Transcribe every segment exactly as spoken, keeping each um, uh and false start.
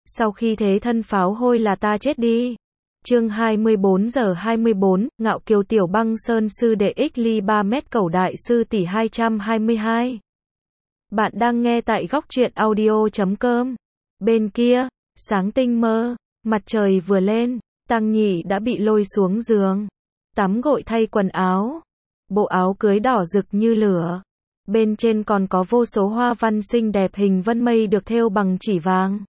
Sau khi thế thân pháo hôi là ta chết đi. Chương hai mươi bốn giờ hai mươi bốn, Ngạo Kiều Tiểu Băng Sơn sư đệ ích ly ba mét cầu đại sư tỷ hai trăm hai mươi hai. Bạn đang nghe tại góc truyện audio chấm com. Bên kia, sáng tinh mơ, mặt trời vừa lên, Tăng Nhị đã bị lôi xuống giường, tắm gội thay quần áo. Bộ áo cưới đỏ rực như lửa. Bên trên còn có vô số hoa văn xinh đẹp hình vân mây được thêu bằng chỉ vàng.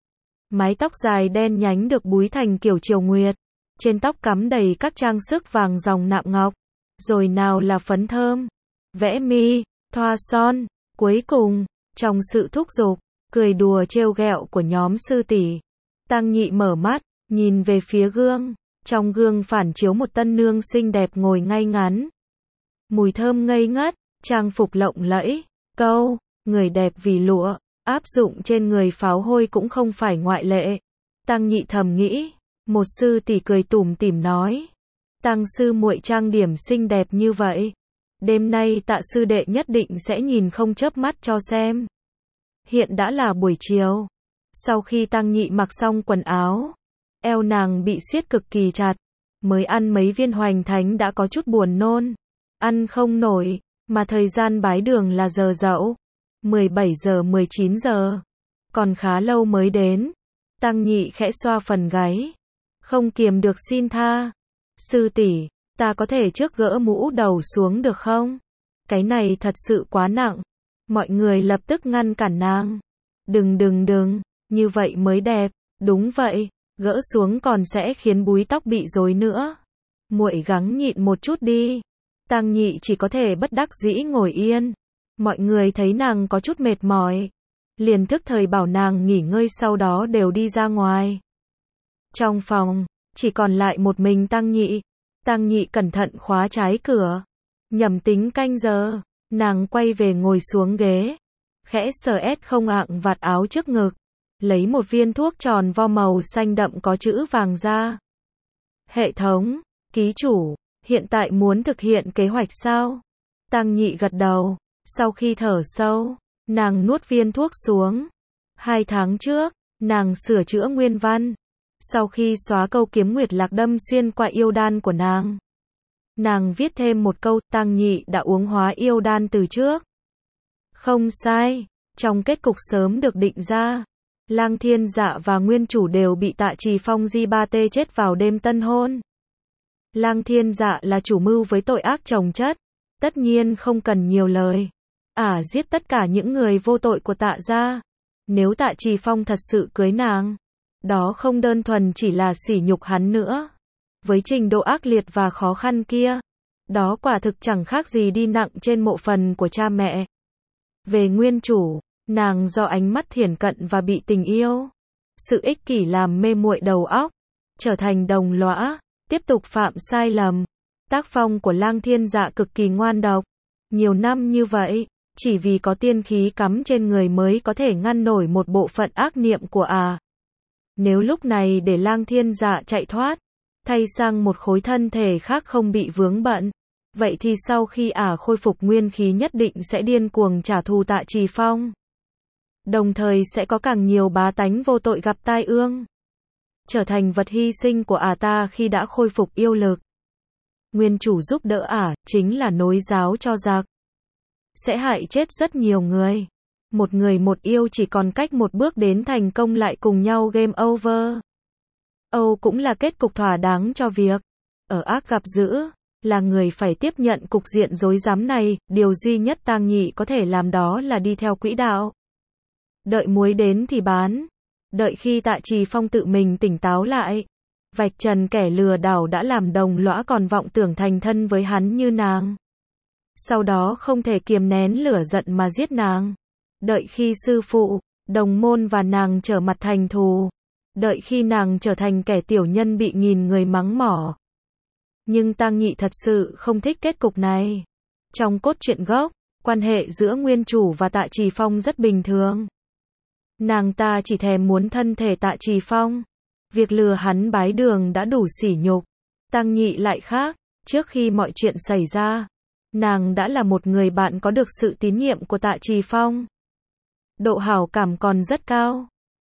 Mái tóc dài đen nhánh được búi thành kiểu triều nguyệt. Trên tóc cắm đầy các trang sức vàng ròng nạm ngọc. Rồi nào là phấn thơm, vẽ mi, thoa son. Cuối cùng, trong sự thúc giục, cười đùa trêu ghẹo của nhóm sư tỷ, Tăng Nhị mở mắt, nhìn về phía gương. Trong gương phản chiếu một tân nương xinh đẹp ngồi ngay ngắn. Mùi thơm ngây ngất, trang phục lộng lẫy. Câu, người đẹp vì lụa, áp dụng trên người pháo hôi cũng không phải ngoại lệ. Tăng Nhị thầm nghĩ. Một sư tỷ cười tủm tỉm nói. Tăng sư muội trang điểm xinh đẹp như vậy. Đêm nay Tạ sư đệ nhất định sẽ nhìn không chớp mắt cho xem. Hiện đã là buổi chiều. Sau khi Tăng Nhị mặc xong quần áo, eo nàng bị siết cực kỳ chặt. Mới ăn mấy viên hoành thánh đã có chút buồn nôn. Ăn không nổi, mà thời gian bái đường là giờ dậu. mười bảy giờ mười chín giờ. Còn khá lâu mới đến. Tăng Nhị khẽ xoa phần gáy. Không kiềm được xin tha. Sư tỷ, ta có thể trước gỡ mũ đầu xuống được không? Cái này thật sự quá nặng. Mọi người lập tức ngăn cản nàng. Đừng đừng đừng, như vậy mới đẹp. Đúng vậy, gỡ xuống còn sẽ khiến búi tóc bị rối nữa. Muội gắng nhịn một chút đi. Tăng Nhị chỉ có thể bất đắc dĩ ngồi yên. Mọi người thấy nàng có chút mệt mỏi, liền thức thời bảo nàng nghỉ ngơi, sau đó đều đi ra ngoài. Trong phòng, chỉ còn lại một mình Tăng Nhị. Tăng Nhị cẩn thận khóa trái cửa. Nhầm tính canh giờ, nàng quay về ngồi xuống ghế. Khẽ sờ ét không ạng vạt áo trước ngực. Lấy một viên thuốc tròn vo màu xanh đậm có chữ vàng ra. Hệ thống, ký chủ, hiện tại muốn thực hiện kế hoạch sao? Tăng Nhị gật đầu. Sau khi thở sâu, nàng nuốt viên thuốc xuống. Hai tháng trước, nàng sửa chữa nguyên văn. Sau khi xóa câu kiếm nguyệt lạc đâm xuyên qua yêu đan của nàng, nàng viết thêm một câu, Tăng Nhị đã uống hóa yêu đan từ trước. Không sai, trong kết cục sớm được định ra, Lang Thiên Dạ và nguyên chủ đều bị Tạ Trì Phong di ba tê chết vào đêm tân hôn. Lang Thiên Dạ là chủ mưu với tội ác chồng chất, tất nhiên không cần nhiều lời. Ả à, giết tất cả những người vô tội của Tạ gia. Nếu Tạ Trì Phong thật sự cưới nàng, đó không đơn thuần chỉ là sỉ nhục hắn nữa. Với trình độ ác liệt và khó khăn kia, đó quả thực chẳng khác gì đi nặng trên mộ phần của cha mẹ. Về nguyên chủ, nàng do ánh mắt thiển cận và bị tình yêu, sự ích kỷ làm mê muội đầu óc, trở thành đồng lõa, tiếp tục phạm sai lầm. Tác phong của Lang Thiên Dạ cực kỳ ngoan độc. Nhiều năm như vậy, chỉ vì có tiên khí cắm trên người mới có thể ngăn nổi một bộ phận ác niệm của Ả. À. Nếu lúc này để Lang Thiên Dạ chạy thoát, thay sang một khối thân thể khác không bị vướng bận, vậy thì sau khi Ả à khôi phục nguyên khí nhất định sẽ điên cuồng trả thù Tạ Trì Phong. Đồng thời sẽ có càng nhiều bá tánh vô tội gặp tai ương, trở thành vật hy sinh của Ả à ta khi đã khôi phục yêu lực. Nguyên chủ giúp đỡ Ả à, chính là nối giáo cho giặc, sẽ hại chết rất nhiều người. Một người một yêu chỉ còn cách một bước đến thành công lại cùng nhau game over. Âu cũng là kết cục thỏa đáng cho việc ở ác gặp dữ, là người phải tiếp nhận cục diện rối rắm này. Điều duy nhất Tăng Nhị có thể làm đó là đi theo quỹ đạo. Đợi muối đến thì bán. Đợi khi Tạ Trì Phong tự mình tỉnh táo lại, vạch trần kẻ lừa đảo đã làm đồng lõa còn vọng tưởng thành thân với hắn như nàng. Sau đó không thể kiềm nén lửa giận mà giết nàng. Đợi khi sư phụ, đồng môn và nàng trở mặt thành thù. Đợi khi nàng trở thành kẻ tiểu nhân bị nghìn người mắng mỏ. Nhưng Tăng Nhị thật sự không thích kết cục này. Trong cốt truyện gốc, quan hệ giữa nguyên chủ và Tạ Trì Phong rất bình thường. Nàng ta chỉ thèm muốn thân thể Tạ Trì Phong. Việc lừa hắn bái đường đã đủ sỉ nhục. Tăng Nhị lại khác, trước khi mọi chuyện xảy ra, nàng đã là một người bạn có được sự tín nhiệm của Tạ Trì Phong. Độ hảo cảm còn rất cao.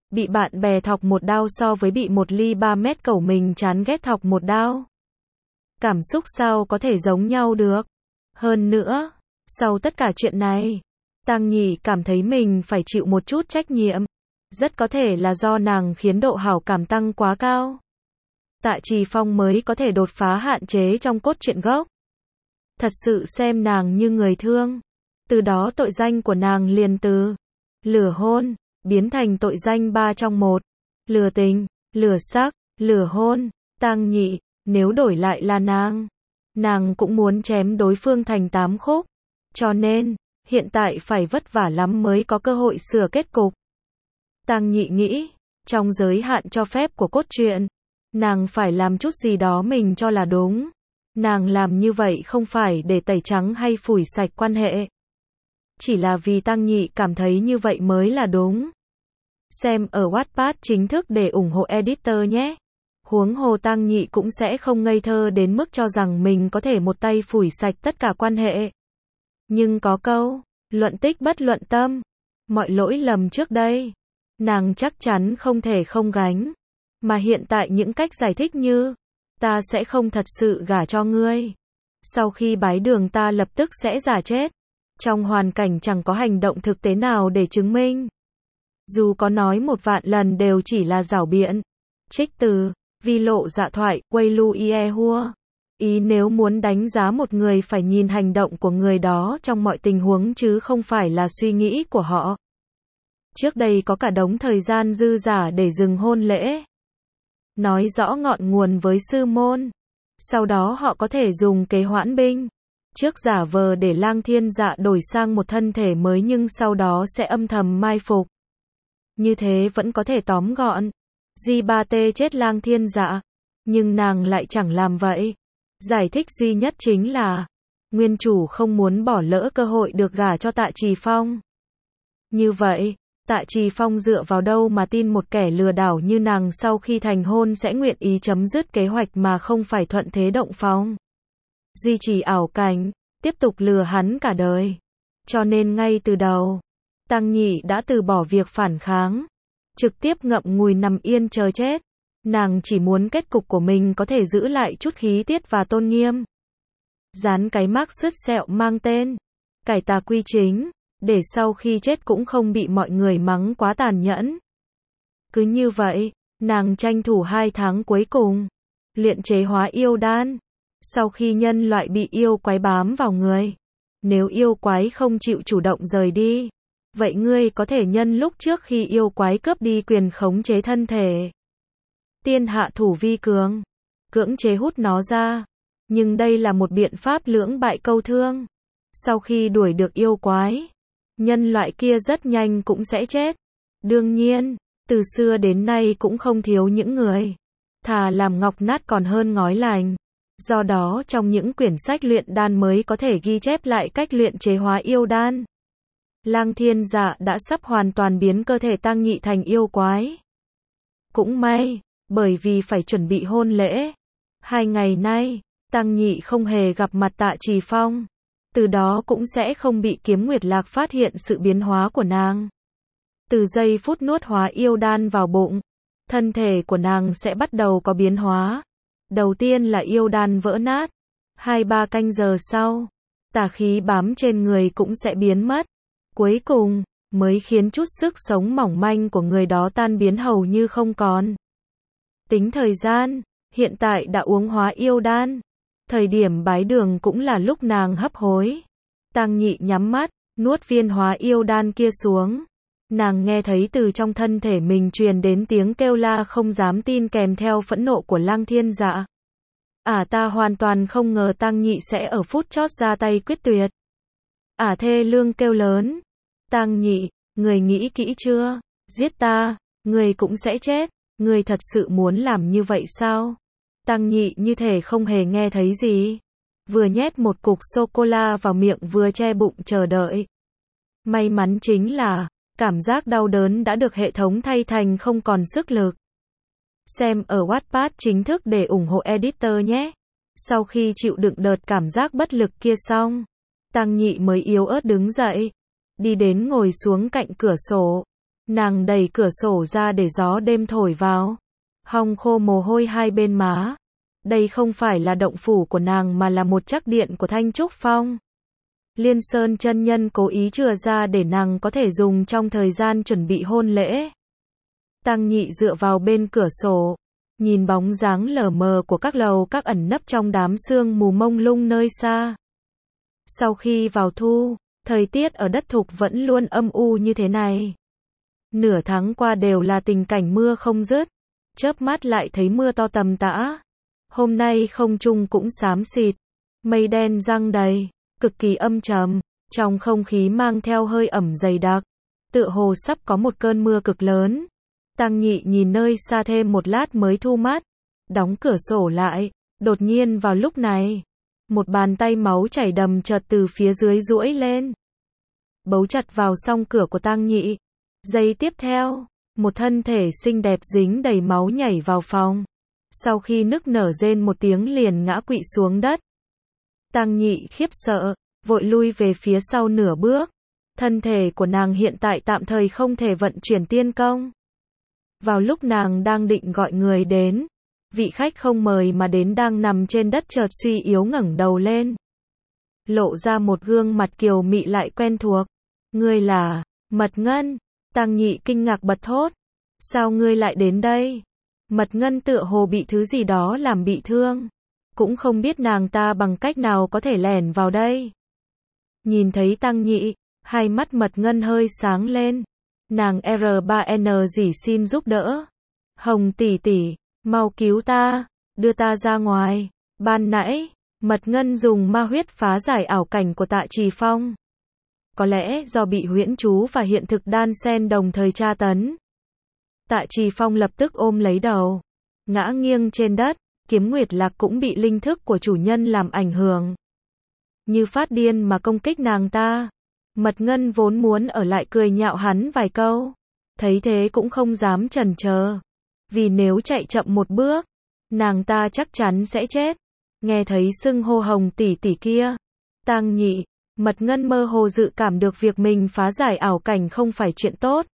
Bị bạn bè thọc một đao so với bị một ly ba mét cẩu mình chán ghét thọc một đao. Cảm xúc sao có thể giống nhau được. Hơn nữa, sau tất cả chuyện này, Tang Nhị cảm thấy mình phải chịu một chút trách nhiệm. Rất có thể là do nàng khiến độ hảo cảm tăng quá cao. Tạ Trì Phong mới có thể đột phá hạn chế trong cốt truyện gốc. Thật sự xem nàng như người thương. Từ đó tội danh của nàng liền từ lừa hôn, biến thành tội danh ba trong một. Lừa tình, lừa sắc, lừa hôn. Tang Nhị, nếu đổi lại là nàng, nàng cũng muốn chém đối phương thành tám khúc. Cho nên, hiện tại phải vất vả lắm mới có cơ hội sửa kết cục. Tang Nhị nghĩ, trong giới hạn cho phép của cốt truyện, nàng phải làm chút gì đó mình cho là đúng. Nàng làm như vậy không phải để tẩy trắng hay phủi sạch quan hệ. Chỉ là vì Tang Nhị cảm thấy như vậy mới là đúng. Xem ở Wattpad chính thức để ủng hộ editor nhé. Huống hồ Tang Nhị cũng sẽ không ngây thơ đến mức cho rằng mình có thể một tay phủi sạch tất cả quan hệ. Nhưng có câu, luận tích bất luận tâm. Mọi lỗi lầm trước đây, nàng chắc chắn không thể không gánh. Mà hiện tại những cách giải thích như, ta sẽ không thật sự gả cho ngươi. Sau khi bái đường ta lập tức sẽ giả chết. Trong hoàn cảnh chẳng có hành động thực tế nào để chứng minh. Dù có nói một vạn lần đều chỉ là giảo biện. Trích từ, vi lộ dạ thoại, quay lu ie hua. Ý nếu muốn đánh giá một người phải nhìn hành động của người đó trong mọi tình huống chứ không phải là suy nghĩ của họ. Trước đây có cả đống thời gian dư giả để dừng hôn lễ. Nói rõ ngọn nguồn với sư môn. Sau đó họ có thể dùng kế hoãn binh. Trước giả vờ để Lang Thiên Dạ đổi sang một thân thể mới nhưng sau đó sẽ âm thầm mai phục. Như thế vẫn có thể tóm gọn. Di ba tê chết Lang Thiên Dạ. Nhưng nàng lại chẳng làm vậy. Giải thích duy nhất chính là, nguyên chủ không muốn bỏ lỡ cơ hội được gả cho Tạ Trì Phong. Như vậy, Tạ Trì Phong dựa vào đâu mà tin một kẻ lừa đảo như nàng sau khi thành hôn sẽ nguyện ý chấm dứt kế hoạch mà không phải thuận thế động phong. Duy trì ảo cảnh, tiếp tục lừa hắn cả đời. Cho nên ngay từ đầu, Tang Nhị đã từ bỏ việc phản kháng. Trực tiếp ngậm ngùi nằm yên chờ chết. Nàng chỉ muốn kết cục của mình có thể giữ lại chút khí tiết và tôn nghiêm. Dán cái mác sứt sẹo mang tên cải tà quy chính, để sau khi chết cũng không bị mọi người mắng quá tàn nhẫn. Cứ như vậy, nàng tranh thủ hai tháng cuối cùng, luyện chế hóa yêu đan. Sau khi nhân loại bị yêu quái bám vào người, nếu yêu quái không chịu chủ động rời đi, vậy ngươi có thể nhân lúc trước khi yêu quái cướp đi quyền khống chế thân thể. Tiên hạ thủ vi cường, cưỡng chế hút nó ra. Nhưng đây là một biện pháp lưỡng bại câu thương. Sau khi đuổi được yêu quái, nhân loại kia rất nhanh cũng sẽ chết. Đương nhiên, từ xưa đến nay cũng không thiếu những người thà làm ngọc nát còn hơn ngói lành. Do đó trong những quyển sách luyện đan mới có thể ghi chép lại cách luyện chế hóa yêu đan. Lang Thiên Dạ đã sắp hoàn toàn biến cơ thể Tang Nhị thành yêu quái. Cũng may, bởi vì phải chuẩn bị hôn lễ. Hai ngày nay, Tang Nhị không hề gặp mặt Tạ Trì Phong. Từ đó cũng sẽ không bị Kiếm Nguyệt Lạc phát hiện sự biến hóa của nàng. Từ giây phút nuốt hóa yêu đan vào bụng, thân thể của nàng sẽ bắt đầu có biến hóa. Đầu tiên là yêu đan vỡ nát. Hai ba canh giờ sau, tà khí bám trên người cũng sẽ biến mất. Cuối cùng, mới khiến chút sức sống mỏng manh của người đó tan biến hầu như không còn. Tính thời gian, hiện tại đã uống hóa yêu đan. Thời điểm bái đường cũng là lúc nàng hấp hối. Tang Nhị nhắm mắt, nuốt viên hóa yêu đan kia xuống. Nàng nghe thấy từ trong thân thể mình truyền đến tiếng kêu la không dám tin kèm theo phẫn nộ của Lang Thiên Dạ. Ả ta hoàn toàn không ngờ Tang Nhị sẽ ở phút chót ra tay quyết tuyệt. Ả thê lương kêu lớn. Tang Nhị, người nghĩ kỹ chưa? Giết ta, người cũng sẽ chết. Người thật sự muốn làm như vậy sao? Tang Nhị như thể không hề nghe thấy gì. Vừa nhét một cục sô-cô-la vào miệng vừa che bụng chờ đợi. May mắn chính là, cảm giác đau đớn đã được hệ thống thay thành không còn sức lực. Xem ở Wattpad chính thức để ủng hộ editor nhé. Sau khi chịu đựng đợt cảm giác bất lực kia xong, Tang Nhị mới yếu ớt đứng dậy. Đi đến ngồi xuống cạnh cửa sổ. Nàng đẩy cửa sổ ra để gió đêm thổi vào. Hong khô mồ hôi hai bên má. Đây không phải là động phủ của nàng mà là một trắc điện của Thanh Trúc Phong. Liên Sơn chân nhân cố ý chừa ra để nàng có thể dùng trong thời gian chuẩn bị hôn lễ. Tăng Nhị dựa vào bên cửa sổ, nhìn bóng dáng lờ mờ của các lầu các ẩn nấp trong đám sương mù mông lung nơi xa. Sau khi vào thu, thời tiết ở đất thục vẫn luôn âm u như thế này. Nửa tháng qua đều là tình cảnh mưa không dứt, chớp mắt lại thấy mưa to tầm tã. Hôm nay không trung cũng xám xịt, mây đen giăng đầy, cực kỳ âm trầm, trong không khí mang theo hơi ẩm dày đặc, tựa hồ sắp có một cơn mưa cực lớn. Tăng Nhị nhìn nơi xa thêm một lát mới thu mắt, đóng cửa sổ lại. Đột nhiên vào lúc này, một bàn tay máu chảy đầm chợt từ phía dưới duỗi lên, bấu chặt vào song cửa của Tăng Nhị. Giây tiếp theo, một thân thể xinh đẹp dính đầy máu nhảy vào phòng. Sau khi nức nở rên một tiếng liền ngã quỵ xuống đất. Tăng Nhị khiếp sợ, vội lui về phía sau nửa bước. Thân thể của nàng hiện tại tạm thời không thể vận chuyển tiên công. Vào lúc nàng đang định gọi người đến, vị khách không mời mà đến đang nằm trên đất chợt suy yếu ngẩng đầu lên, lộ ra một gương mặt kiều mị lại quen thuộc. Ngươi là Mật Ngân? Tăng Nhị kinh ngạc bật thốt. Sao ngươi lại đến đây? Mật Ngân tựa hồ bị thứ gì đó làm bị thương, cũng không biết nàng ta bằng cách nào có thể lẻn vào đây. Nhìn thấy Tăng Nhị, hai mắt Mật Ngân hơi sáng lên. Nàng R ba N dỉ xin giúp đỡ. Hồng tỷ tỷ, mau cứu ta, đưa ta ra ngoài. Ban nãy, Mật Ngân dùng ma huyết phá giải ảo cảnh của Tạ Trì Phong. Có lẽ do bị huyễn chú và hiện thực đan xen đồng thời tra tấn. Tạ Trì Phong lập tức ôm lấy đầu, ngã nghiêng trên đất. Kiếm Nguyệt Lạc cũng bị linh thức của chủ nhân làm ảnh hưởng, như phát điên mà công kích nàng ta. Mật Ngân vốn muốn ở lại cười nhạo hắn vài câu, thấy thế cũng không dám chần chờ, vì nếu chạy chậm một bước, nàng ta chắc chắn sẽ chết. Nghe thấy xưng hô Hồng tỷ tỷ kia, Tăng Nhị, Mật Ngân mơ hồ dự cảm được việc mình phá giải ảo cảnh không phải chuyện tốt.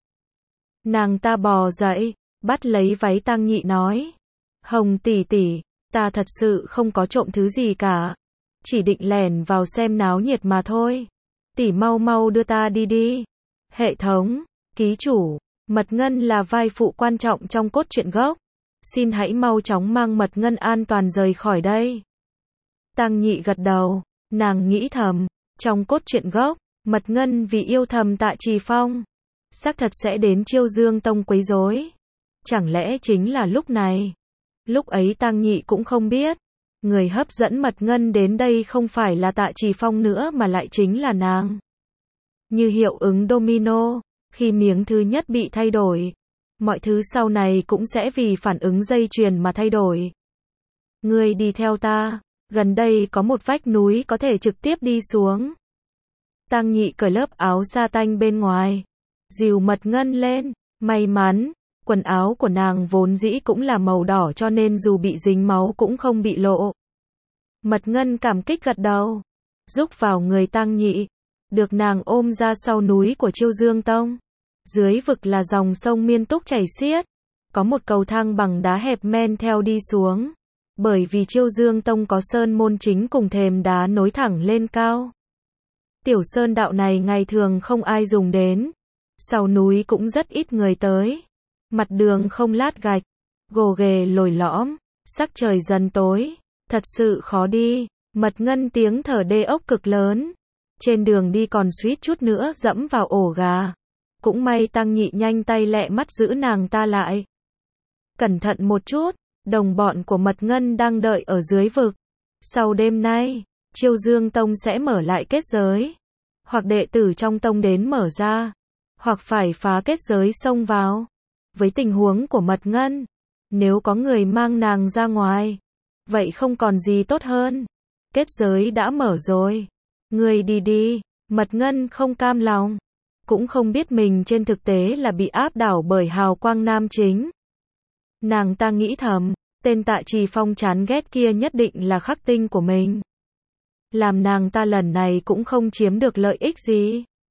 Nàng ta bò dậy, bắt lấy váy Tăng Nhị nói: Hồng tỷ tỷ, ta thật sự không có trộm thứ gì cả, chỉ định lẻn vào xem náo nhiệt mà thôi. Tỷ mau mau đưa ta đi đi. Hệ thống, ký chủ, Mật Ngân là vai phụ quan trọng trong cốt truyện gốc. Xin hãy mau chóng mang Mật Ngân an toàn rời khỏi đây. Tăng Nhị gật đầu, nàng nghĩ thầm, trong cốt truyện gốc, Mật Ngân vì yêu thầm Tạ Trì Phong, xác thật sẽ đến Chiêu Dương Tông quấy rối. Chẳng lẽ chính là lúc này? Lúc ấy Tăng Nhị cũng không biết, người hấp dẫn Mật Ngân đến đây không phải là Tạ Trì Phong nữa mà lại chính là nàng. Như hiệu ứng domino, khi miếng thứ nhất bị thay đổi, mọi thứ sau này cũng sẽ vì phản ứng dây chuyền mà thay đổi. Ngươi đi theo ta, gần đây có một vách núi có thể trực tiếp đi xuống. Tăng Nhị cởi lớp áo sa tanh bên ngoài, dìu Mật Ngân lên. May mắn, quần áo của nàng vốn dĩ cũng là màu đỏ cho nên dù bị dính máu cũng không bị lộ. Mật Ngân cảm kích gật đầu, rúc vào người Tăng Nhị, được nàng ôm ra sau núi của Chiêu Dương Tông. Dưới vực là dòng sông Miên Túc chảy xiết, có một cầu thang bằng đá hẹp men theo đi xuống. Bởi vì Chiêu Dương Tông có sơn môn chính cùng thềm đá nối thẳng lên cao. Tiểu sơn đạo này ngày thường không ai dùng đến, sau núi cũng rất ít người tới. Mặt đường không lát gạch, gồ ghề lồi lõm, sắc trời dần tối, thật sự khó đi. Mật Ngân tiếng thở đê ốc cực lớn, trên đường đi còn suýt chút nữa dẫm vào ổ gà. Cũng may Tăng Nhị nhanh tay lẹ mắt giữ nàng ta lại. Cẩn thận một chút, đồng bọn của Mật Ngân đang đợi ở dưới vực. Sau đêm nay, Chiêu Dương Tông sẽ mở lại kết giới, hoặc đệ tử trong tông đến mở ra, hoặc phải phá kết giới xông vào. Với tình huống của Mật Ngân, nếu có người mang nàng ra ngoài, vậy không còn gì tốt hơn. Kết giới đã mở rồi, ngươi đi đi. Mật Ngân không cam lòng, cũng không biết mình trên thực tế là bị áp đảo bởi hào quang nam chính. Nàng ta nghĩ thầm, tên Tạ Trì Phong chán ghét kia nhất định là khắc tinh của mình. Làm nàng ta lần này cũng không chiếm được lợi ích gì.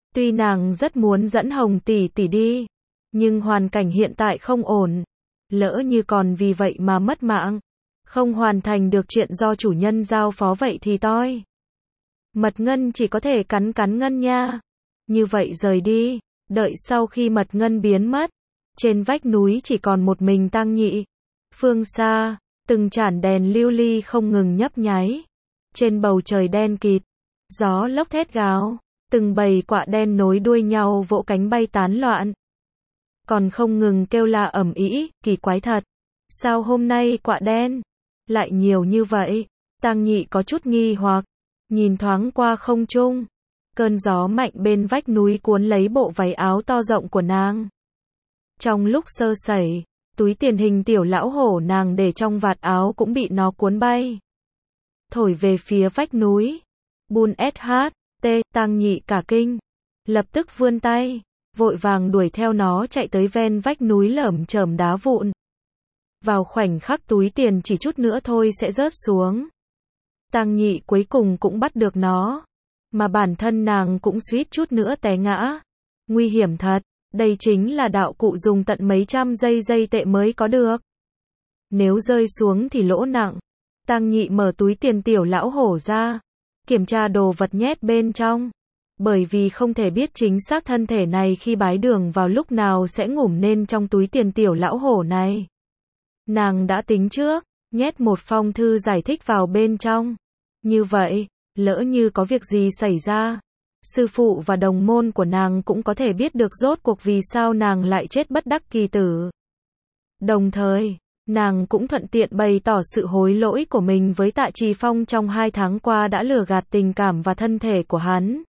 Tuy nàng rất muốn dẫn Hồng tỷ tỷ đi, nhưng hoàn cảnh hiện tại không ổn. Lỡ như còn vì vậy mà mất mạng, không hoàn thành được chuyện do chủ nhân giao phó vậy thì toi. Mật Ngân chỉ có thể cắn cắn Ngân nha. Như vậy rời đi, đợi sau khi Mật Ngân biến mất, trên vách núi chỉ còn một mình Tang Nhị. Phương xa, từng chản đèn lưu ly không ngừng nhấp nháy. Trên bầu trời đen kịt, gió lốc thét gào, từng bầy quạ đen nối đuôi nhau vỗ cánh bay tán loạn. Còn không ngừng kêu la ầm ĩ, kỳ quái thật. Sao hôm nay quạ đen lại nhiều như vậy? Tang Nhị có chút nghi hoặc, nhìn thoáng qua không trung. Cơn gió mạnh bên vách núi cuốn lấy bộ váy áo to rộng của nàng. Trong lúc sơ sẩy, túi tiền hình tiểu lão hổ nàng để trong vạt áo cũng bị nó cuốn bay. Thổi về phía vách núi. Bun sh, t, Tang Nhị cả kinh. Lập tức vươn tay, vội vàng đuổi theo nó chạy tới ven vách núi lởm chởm đá vụn. Vào khoảnh khắc túi tiền chỉ chút nữa thôi sẽ rớt xuống. Tang Nhị cuối cùng cũng bắt được nó. Mà bản thân nàng cũng suýt chút nữa té ngã. Nguy hiểm thật, đây chính là đạo cụ dùng tận mấy trăm giây giây tệ mới có được. Nếu rơi xuống thì lỗ nặng. Tang Nhị mở túi tiền tiểu lão hổ ra, kiểm tra đồ vật nhét bên trong. Bởi vì không thể biết chính xác thân thể này khi bái đường vào lúc nào sẽ ngủm nên trong túi tiền tiểu lão hổ này. Nàng đã tính trước, nhét một phong thư giải thích vào bên trong. Như vậy, lỡ như có việc gì xảy ra, sư phụ và đồng môn của nàng cũng có thể biết được rốt cuộc vì sao nàng lại chết bất đắc kỳ tử. Đồng thời, nàng cũng thuận tiện bày tỏ sự hối lỗi của mình với Tạ Trì Phong trong hai tháng qua đã lừa gạt tình cảm và thân thể của hắn.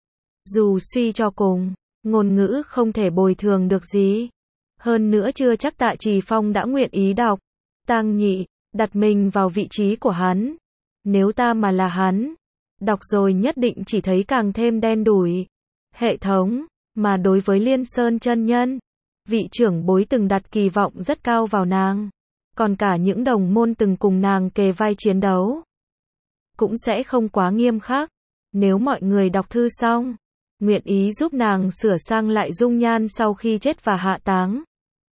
Dù suy cho cùng, ngôn ngữ không thể bồi thường được gì. Hơn nữa chưa chắc Tạ Trì Phong đã nguyện ý đọc. Tang Nhị, đặt mình vào vị trí của hắn. Nếu ta mà là hắn, đọc rồi nhất định chỉ thấy càng thêm đen đủi. Hệ thống, mà đối với Liên Sơn chân nhân, vị trưởng bối từng đặt kỳ vọng rất cao vào nàng. Còn cả những đồng môn từng cùng nàng kề vai chiến đấu, cũng sẽ không quá nghiêm khắc. Nếu mọi người đọc thư xong, nguyện ý giúp nàng sửa sang lại dung nhan sau khi chết và hạ táng,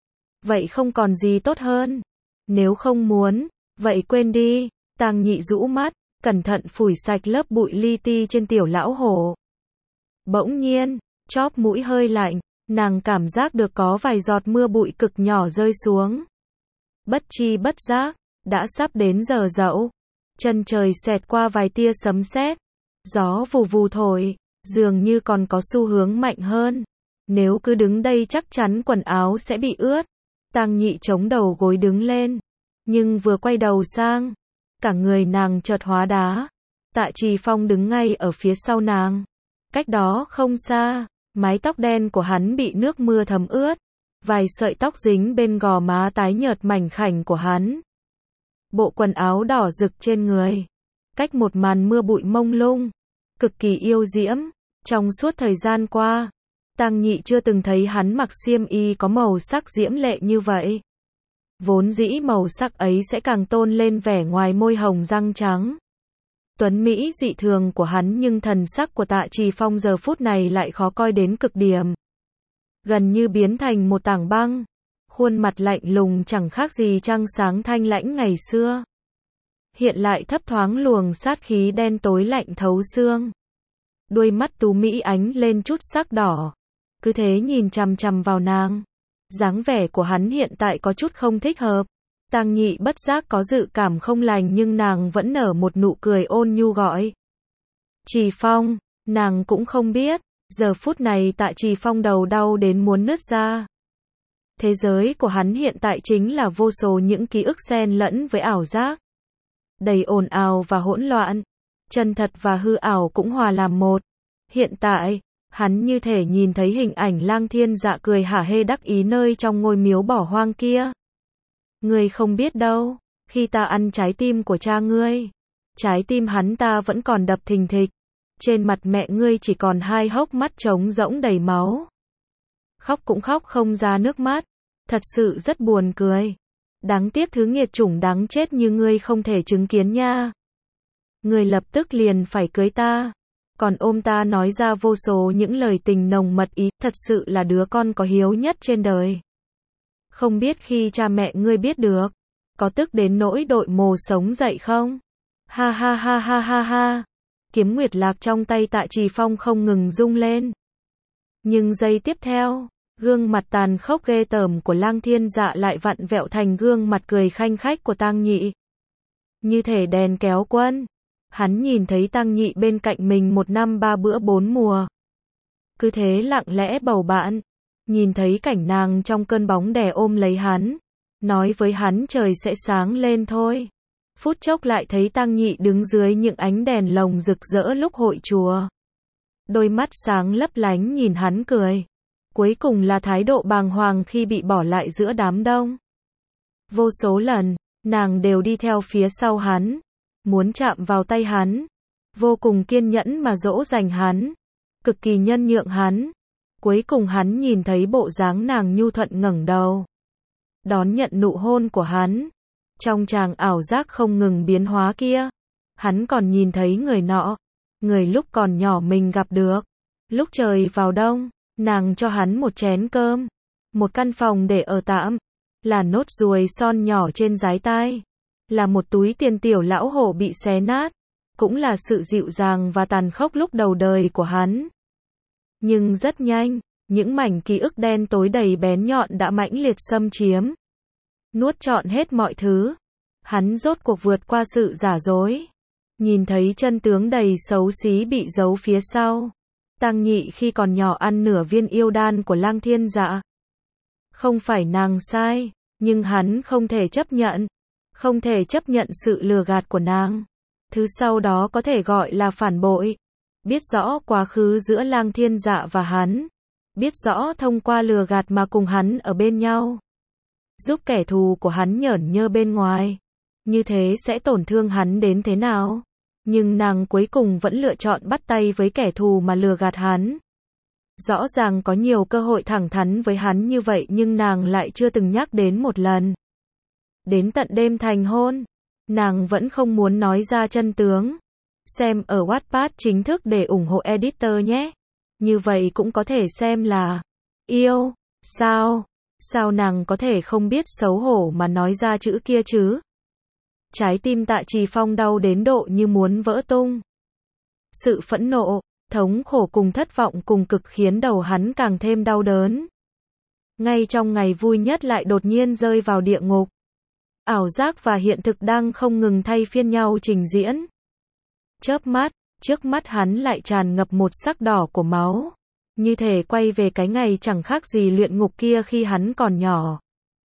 vậy không còn gì tốt hơn. Nếu không muốn, vậy quên đi. Tang Nhị rũ mắt, cẩn thận phủi sạch lớp bụi li ti trên tiểu lão hổ. Bỗng nhiên, chóp mũi hơi lạnh, nàng cảm giác được có vài giọt mưa bụi cực nhỏ rơi xuống. Bất chi bất giác, đã sắp đến giờ dậu. Chân trời xẹt qua vài tia sấm sét, gió vù vù thổi, dường như còn có xu hướng mạnh hơn. Nếu cứ đứng đây chắc chắn quần áo sẽ bị ướt. Tang Nhị chống đầu gối đứng lên, nhưng vừa quay đầu sang, cả người nàng chợt hóa đá. Tạ Trì Phong đứng ngay ở phía sau nàng. Cách đó không xa, mái tóc đen của hắn bị nước mưa thấm ướt. Vài sợi tóc dính bên gò má tái nhợt mảnh khảnh của hắn. Bộ quần áo đỏ rực trên người. Cách một màn mưa bụi mông lung, cực kỳ yêu diễm. Trong suốt thời gian qua, Tang Nhị chưa từng thấy hắn mặc xiêm y có màu sắc diễm lệ như vậy. Vốn dĩ màu sắc ấy sẽ càng tôn lên vẻ ngoài môi hồng răng trắng tuấn mỹ dị thường của hắn, nhưng thần sắc của Tạ Trì Phong giờ phút này lại khó coi đến cực điểm. Gần như biến thành một tảng băng. Khuôn mặt lạnh lùng chẳng khác gì trăng sáng thanh lãnh ngày xưa. Hiện lại thấp thoáng luồng sát khí đen tối lạnh thấu xương. Đuôi mắt tú mỹ ánh lên chút sắc đỏ. Cứ thế nhìn chằm chằm vào nàng. Dáng vẻ của hắn hiện tại có chút không thích hợp. Tang Nhị bất giác có dự cảm không lành, nhưng nàng vẫn nở một nụ cười ôn nhu gọi. Trì Phong, nàng cũng không biết, giờ phút này Tạ Trì Phong đầu đau đến muốn nứt ra. Thế giới của hắn hiện tại chính là vô số những ký ức xen lẫn với ảo giác. Đầy ồn ào và hỗn loạn. Chân thật và hư ảo cũng hòa làm một. Hiện tại, hắn như thể nhìn thấy hình ảnh Lang Thiên Dạ cười hả hê đắc ý nơi trong ngôi miếu bỏ hoang kia. Ngươi không biết đâu, khi ta ăn trái tim của cha ngươi, trái tim hắn ta vẫn còn đập thình thịch. Trên mặt mẹ ngươi chỉ còn hai hốc mắt trống rỗng đầy máu. Khóc cũng khóc không ra nước mắt. Thật sự rất buồn cười. Đáng tiếc thứ nghiệt chủng đáng chết như ngươi không thể chứng kiến nha. Ngươi lập tức liền phải cưới ta. còn ôm ta nói ra vô số những lời tình nồng mật ý, thật sự là đứa con có hiếu nhất trên đời. Không biết khi cha mẹ ngươi biết được, có tức đến nỗi đội mồ sống dậy không? Ha ha ha ha ha ha. Kiếm nguyệt lạc trong tay Tạ Trì Phong không ngừng rung lên. Nhưng giây tiếp theo, gương mặt tàn khốc ghê tởm của Lang Thiên Dạ lại vặn vẹo thành gương mặt cười khanh khách của Tang Nhị. Như thể đèn kéo quân. Hắn nhìn thấy Tang Nhị bên cạnh mình một năm ba bữa bốn mùa. Cứ thế lặng lẽ bầu bạn. Nhìn thấy cảnh nàng trong cơn bóng đè ôm lấy hắn. Nói với hắn trời sẽ sáng lên thôi. Phút chốc lại thấy Tang Nhị đứng dưới những ánh đèn lồng rực rỡ lúc hội chùa. Đôi mắt sáng lấp lánh nhìn hắn cười. Cuối cùng là thái độ bàng hoàng khi bị bỏ lại giữa đám đông. Vô số lần, nàng đều đi theo phía sau hắn. Muốn chạm vào tay hắn. Vô cùng kiên nhẫn mà dỗ dành hắn. Cực kỳ nhân nhượng hắn. Cuối cùng hắn nhìn thấy bộ dáng nàng nhu thuận ngẩng đầu. Đón nhận nụ hôn của hắn. Trong tràng ảo giác không ngừng biến hóa kia. Hắn còn nhìn thấy người nọ. Người lúc còn nhỏ mình gặp được. Lúc trời vào đông, nàng cho hắn một chén cơm. Một căn phòng để ở tạm. Là nốt ruồi son nhỏ trên dái tai. Là một túi tiền tiểu lão hổ bị xé nát. Cũng là sự dịu dàng và tàn khốc lúc đầu đời của hắn. Nhưng rất nhanh, những mảnh ký ức đen tối đầy bén nhọn đã mãnh liệt xâm chiếm. Nuốt trọn hết mọi thứ. Hắn rốt cuộc vượt qua sự giả dối. Nhìn thấy chân tướng đầy xấu xí bị giấu phía sau. Tang Nhị khi còn nhỏ ăn nửa viên yêu đan của Lang Thiên Dạ. Không phải nàng sai, nhưng hắn không thể chấp nhận. Không thể chấp nhận sự lừa gạt của nàng. Thứ sau đó có thể gọi là phản bội. Biết rõ quá khứ giữa Lang Thiên Dạ và hắn. Biết rõ thông qua lừa gạt mà cùng hắn ở bên nhau. Giúp kẻ thù của hắn nhởn nhơ bên ngoài. Như thế sẽ tổn thương hắn đến thế nào? Nhưng nàng cuối cùng vẫn lựa chọn bắt tay với kẻ thù mà lừa gạt hắn. Rõ ràng có nhiều cơ hội thẳng thắn với hắn như vậy nhưng nàng lại chưa từng nhắc đến một lần. Đến tận đêm thành hôn, nàng vẫn không muốn nói ra chân tướng. Xem ở Wattpad chính thức để ủng hộ editor nhé. Như vậy cũng có thể xem là yêu, sao? Sao nàng có thể không biết xấu hổ mà nói ra chữ kia chứ? Trái tim Tạ Trì Phong đau đến độ như muốn vỡ tung. Sự phẫn nộ, thống khổ cùng thất vọng cùng cực khiến đầu hắn càng thêm đau đớn. Ngay trong ngày vui nhất lại đột nhiên rơi vào địa ngục. Ảo giác và hiện thực đang không ngừng thay phiên nhau trình diễn. Chớp mắt, trước mắt hắn lại tràn ngập một sắc đỏ của máu. Như thể quay về cái ngày chẳng khác gì luyện ngục kia khi hắn còn nhỏ.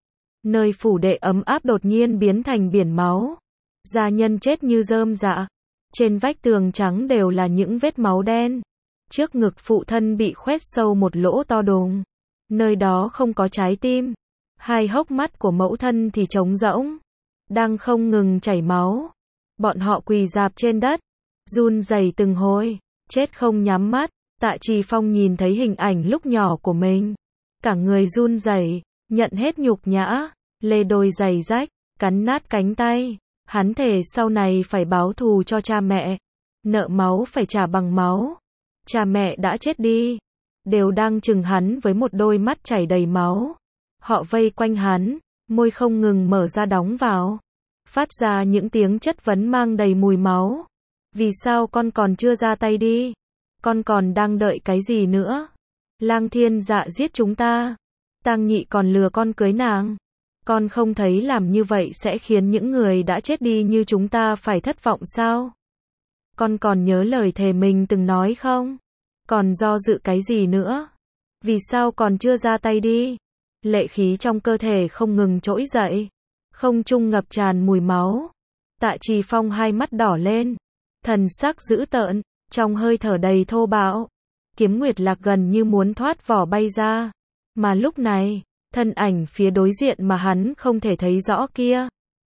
Nơi phủ đệ ấm áp đột nhiên biến thành biển máu. Gia nhân chết như rơm rạ. Trên vách tường trắng đều là những vết máu đen. Trước ngực phụ thân bị khoét sâu một lỗ to đùng. Nơi đó không có trái tim. Hai hốc mắt của mẫu thân thì trống rỗng. Đang không ngừng chảy máu. Bọn họ quỳ rạp trên đất. Run rẩy từng hồi. Chết không nhắm mắt. Tạ Trì Phong nhìn thấy hình ảnh lúc nhỏ của mình. Cả người run rẩy, nhận hết nhục nhã, lê đôi giày rách, cắn nát cánh tay. Hắn thề sau này phải báo thù cho cha mẹ. Nợ máu phải trả bằng máu. Cha mẹ đã chết đi. Đều đang chừng hắn với một đôi mắt chảy đầy máu. Họ vây quanh hắn, môi không ngừng mở ra đóng vào. Phát ra những tiếng chất vấn mang đầy mùi máu. Vì sao con còn chưa ra tay đi? Con còn đang đợi cái gì nữa? Lang Thiên Dạ giết chúng ta. Tang Nhị còn lừa con cưới nàng. Con không thấy làm như vậy sẽ khiến những người đã chết đi như chúng ta phải thất vọng sao? Con còn nhớ lời thề mình từng nói không? Còn do dự cái gì nữa? Vì sao còn chưa ra tay đi? Lệ khí trong cơ thể không ngừng trỗi dậy. Không trung ngập tràn mùi máu. Tạ Trì Phong hai mắt đỏ lên. Thần sắc dữ tợn. Trong hơi thở đầy thô bạo. Kiếm Nguyệt Lạc gần như muốn thoát vỏ bay ra. Mà lúc này, thân ảnh phía đối diện mà hắn không thể thấy rõ kia.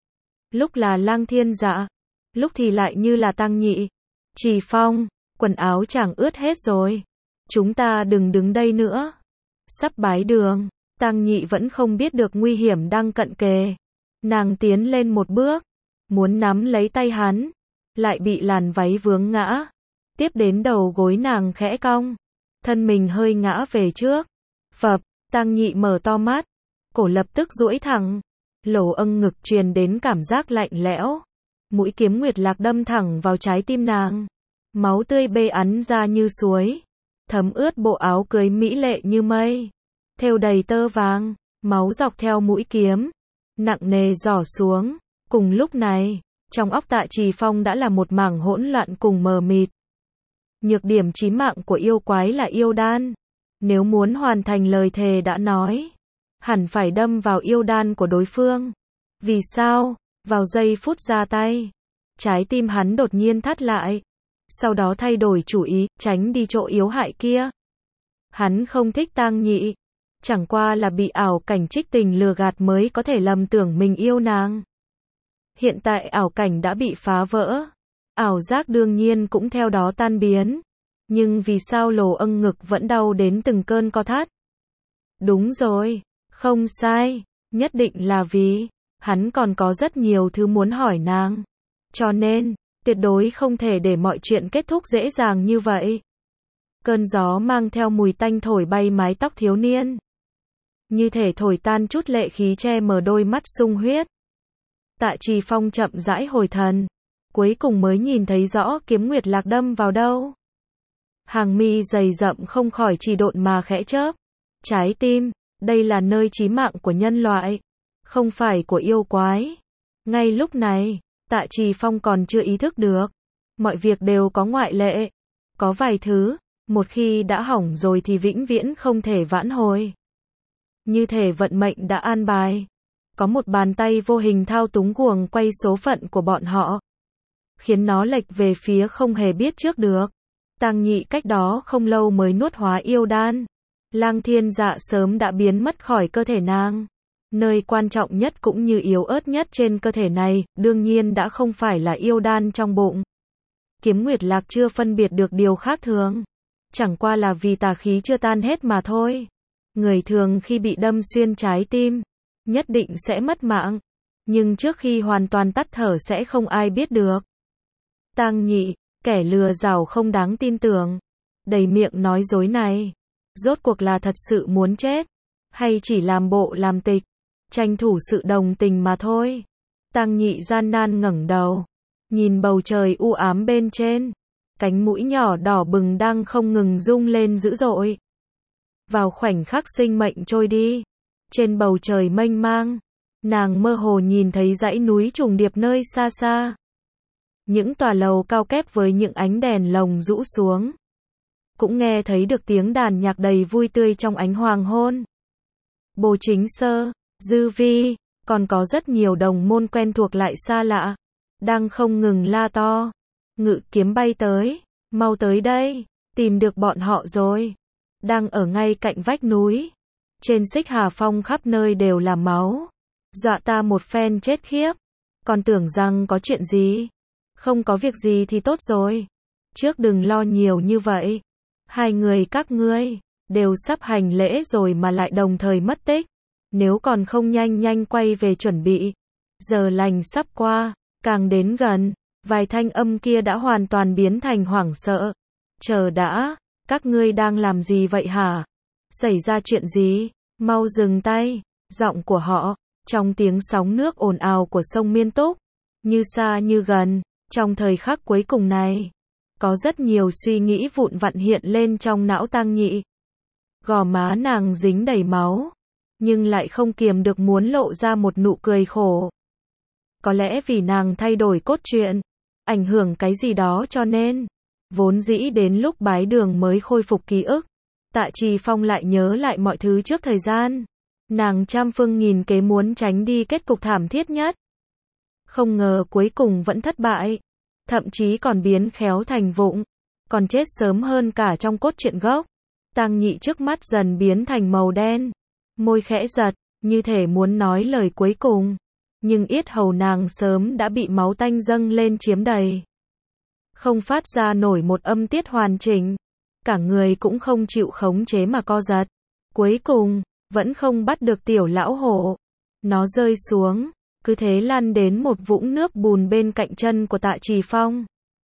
Lúc là Lang Thiên Dạ. Lúc thì lại như là Tang Nhị. Trì Phong, quần áo chàng ướt hết rồi. Chúng ta đừng đứng đây nữa. Sắp bái đường. Tang Nhị vẫn không biết được nguy hiểm đang cận kề. Nàng tiến lên một bước. Muốn nắm lấy tay hắn. Lại bị làn váy vướng ngã. Tiếp đến đầu gối nàng khẽ cong, thân mình hơi ngã về trước. Phập, Tang Nhị mở to mắt, cổ lập tức duỗi thẳng, lỗ âng ngực truyền đến cảm giác lạnh lẽo. Mũi kiếm nguyệt lạc đâm thẳng vào trái tim nàng. Máu tươi bê ắn ra như suối, thấm ướt bộ áo cưới mỹ lệ như mây, thêu đầy tơ vàng, máu dọc theo mũi kiếm, nặng nề rỏ xuống. Cùng lúc này, trong óc Tạ Trì Phong đã là một mảng hỗn loạn cùng mờ mịt. Nhược điểm chí mạng của yêu quái là yêu đan. Nếu muốn hoàn thành lời thề đã nói, hẳn phải đâm vào yêu đan của đối phương. Vì sao? Vào giây phút ra tay, trái tim hắn đột nhiên thắt lại, sau đó thay đổi chủ ý, tránh đi chỗ yếu hại kia. Hắn không thích Tang Nhị, chẳng qua là bị ảo cảnh trích tình lừa gạt mới có thể lầm tưởng mình yêu nàng. Hiện tại ảo cảnh đã bị phá vỡ, ảo giác đương nhiên cũng theo đó tan biến. Nhưng vì sao lồ âng ngực vẫn đau đến từng cơn co thắt? Đúng rồi, không sai, nhất định là vì hắn còn có rất nhiều thứ muốn hỏi nàng. Cho nên, tuyệt đối không thể để mọi chuyện kết thúc dễ dàng như vậy. Cơn gió mang theo mùi tanh thổi bay mái tóc thiếu niên, như thể thổi tan chút lệ khí che mờ đôi mắt sung huyết. Tạ Trì Phong chậm rãi hồi thần, cuối cùng mới nhìn thấy rõ kiếm nguyệt lạc đâm vào đâu. Hàng mi dày rậm không khỏi chỉ độn mà khẽ chớp. Trái tim, đây là nơi chí mạng của nhân loại, không phải của yêu quái. Ngay lúc này, Tạ Trì Phong còn chưa ý thức được. Mọi việc đều có ngoại lệ. Có vài thứ, một khi đã hỏng rồi thì vĩnh viễn không thể vãn hồi. Như thể vận mệnh đã an bài. Có một bàn tay vô hình thao túng guồng quay số phận của bọn họ, khiến nó lệch về phía không hề biết trước được. Tang Nhị cách đó không lâu mới nuốt hóa yêu đan. Lang thiên dạ sớm đã biến mất khỏi cơ thể nàng. Nơi quan trọng nhất cũng như yếu ớt nhất trên cơ thể này, đương nhiên đã không phải là yêu đan trong bụng. Kiếm nguyệt lạc chưa phân biệt được điều khác thường. Chẳng qua là vì tà khí chưa tan hết mà thôi. Người thường khi bị đâm xuyên trái tim, nhất định sẽ mất mạng. Nhưng trước khi hoàn toàn tắt thở sẽ không ai biết được. Tang Nhị, kẻ lừa giảo không đáng tin tưởng, đầy miệng nói dối này, rốt cuộc là thật sự muốn chết, hay chỉ làm bộ làm tịch, tranh thủ sự đồng tình mà thôi. Tang Nhị gian nan ngẩng đầu, nhìn bầu trời u ám bên trên, cánh mũi nhỏ đỏ bừng đang không ngừng rung lên dữ dội. Vào khoảnh khắc sinh mệnh trôi đi, trên bầu trời mênh mang, nàng mơ hồ nhìn thấy dãy núi trùng điệp nơi xa xa. Những tòa lầu cao kép với những ánh đèn lồng rũ xuống. Cũng nghe thấy được tiếng đàn nhạc đầy vui tươi trong ánh hoàng hôn. Bồ Chính Sơ, Dư Vi, còn có rất nhiều đồng môn quen thuộc lại xa lạ, đang không ngừng la to. Ngự kiếm bay tới, mau tới đây, tìm được bọn họ rồi. Đang ở ngay cạnh vách núi. Trên Xích Hà Phong khắp nơi đều là máu. Dọa ta một phen chết khiếp. Còn tưởng rằng có chuyện gì. Không có việc gì thì tốt rồi. Trước đừng lo nhiều như vậy. Hai người các ngươi đều sắp hành lễ rồi mà lại đồng thời mất tích. Nếu còn không nhanh nhanh quay về chuẩn bị. Giờ lành sắp qua, càng đến gần, vài thanh âm kia đã hoàn toàn biến thành hoảng sợ. Chờ đã, các ngươi đang làm gì vậy hả? Xảy ra chuyện gì? Mau dừng tay. Giọng của họ, trong tiếng sóng nước ồn ào của sông Miên Túc, như xa như gần. Trong thời khắc cuối cùng này, có rất nhiều suy nghĩ vụn vặn hiện lên trong não Tang Nhị. Gò má nàng dính đầy máu, nhưng lại không kiềm được muốn lộ ra một nụ cười khổ. Có lẽ vì nàng thay đổi cốt truyện, ảnh hưởng cái gì đó cho nên, vốn dĩ đến lúc bái đường mới khôi phục ký ức, Tạ Trì Phong lại nhớ lại mọi thứ trước thời gian. Nàng trăm phương nghìn kế muốn tránh đi kết cục thảm thiết nhất. Không ngờ cuối cùng vẫn thất bại, thậm chí còn biến khéo thành vụng, còn chết sớm hơn cả trong cốt truyện gốc. Tang Nhị trước mắt dần biến thành màu đen, môi khẽ giật, như thể muốn nói lời cuối cùng, nhưng yết hầu nàng sớm đã bị máu tanh dâng lên chiếm đầy. Không phát ra nổi một âm tiết hoàn chỉnh, cả người cũng không chịu khống chế mà co giật. Cuối cùng, vẫn không bắt được tiểu lão hổ. Nó rơi xuống, cứ thế lăn đến một vũng nước bùn bên cạnh chân của Tạ Trì Phong.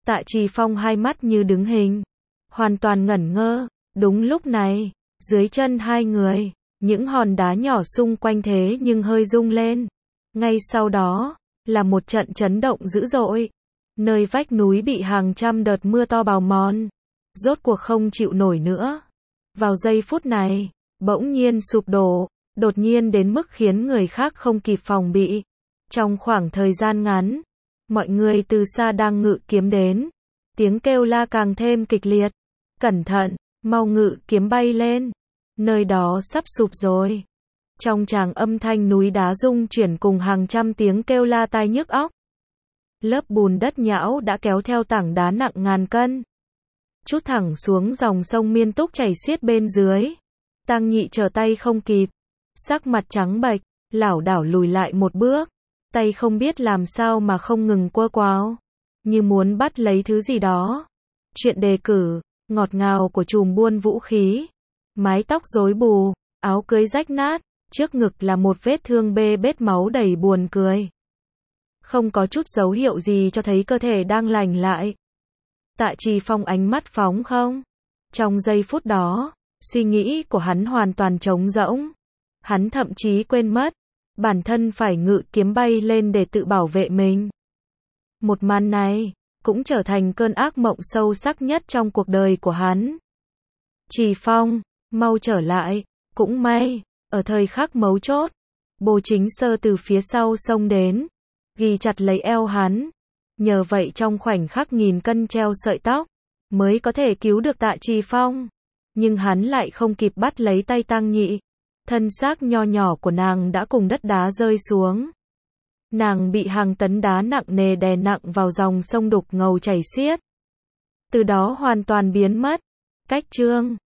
Tạ Trì Phong hai mắt như đứng hình, hoàn toàn ngẩn ngơ. Đúng lúc này, dưới chân hai người, những hòn đá nhỏ xung quanh thế nhưng hơi rung lên. Ngay sau đó, là một trận chấn động dữ dội. Nơi vách núi bị hàng trăm đợt mưa to bào mòn, rốt cuộc không chịu nổi nữa. Vào giây phút này, bỗng nhiên sụp đổ, đột nhiên đến mức khiến người khác không kịp phòng bị. Trong khoảng thời gian ngắn, mọi người từ xa đang ngự kiếm đến, tiếng kêu la càng thêm kịch liệt. Cẩn thận, mau ngự kiếm bay lên, nơi đó sắp sụp rồi. Trong tràng âm thanh núi đá rung chuyển cùng hàng trăm tiếng kêu la tai nhức óc. Lớp bùn đất nhão đã kéo theo tảng đá nặng ngàn cân, trút thẳng xuống dòng sông Miên Túc chảy xiết bên dưới. Tang Nhị trở tay không kịp, sắc mặt trắng bệch, lảo đảo lùi lại một bước, tay không biết làm sao mà không ngừng quơ quáo, như muốn bắt lấy thứ gì đó. Chuyện đề cử, ngọt ngào của chùm buôn vũ khí, mái tóc rối bù, áo cưới rách nát, trước ngực là một vết thương bê bết máu đầy buồn cười. Không có chút dấu hiệu gì cho thấy cơ thể đang lành lại. Tạ Trì Phong ánh mắt phóng không. Trong giây phút đó, suy nghĩ của hắn hoàn toàn trống rỗng. Hắn thậm chí quên mất, bản thân phải ngự kiếm bay lên để tự bảo vệ mình. Một màn này, cũng trở thành cơn ác mộng sâu sắc nhất trong cuộc đời của hắn. Trì Phong, mau trở lại, cũng may, ở thời khắc mấu chốt, Bồ Chính Sơ từ phía sau xông đến, ghi chặt lấy eo hắn. Nhờ vậy trong khoảnh khắc nghìn cân treo sợi tóc, mới có thể cứu được Tạ Trì Phong. Nhưng hắn lại không kịp bắt lấy tay Tang Nhị. Thân xác nho nhỏ của nàng đã cùng đất đá rơi xuống. Nàng bị hàng tấn đá nặng nề đè nặng vào dòng sông đục ngầu chảy xiết. Từ đó hoàn toàn biến mất. Cách chương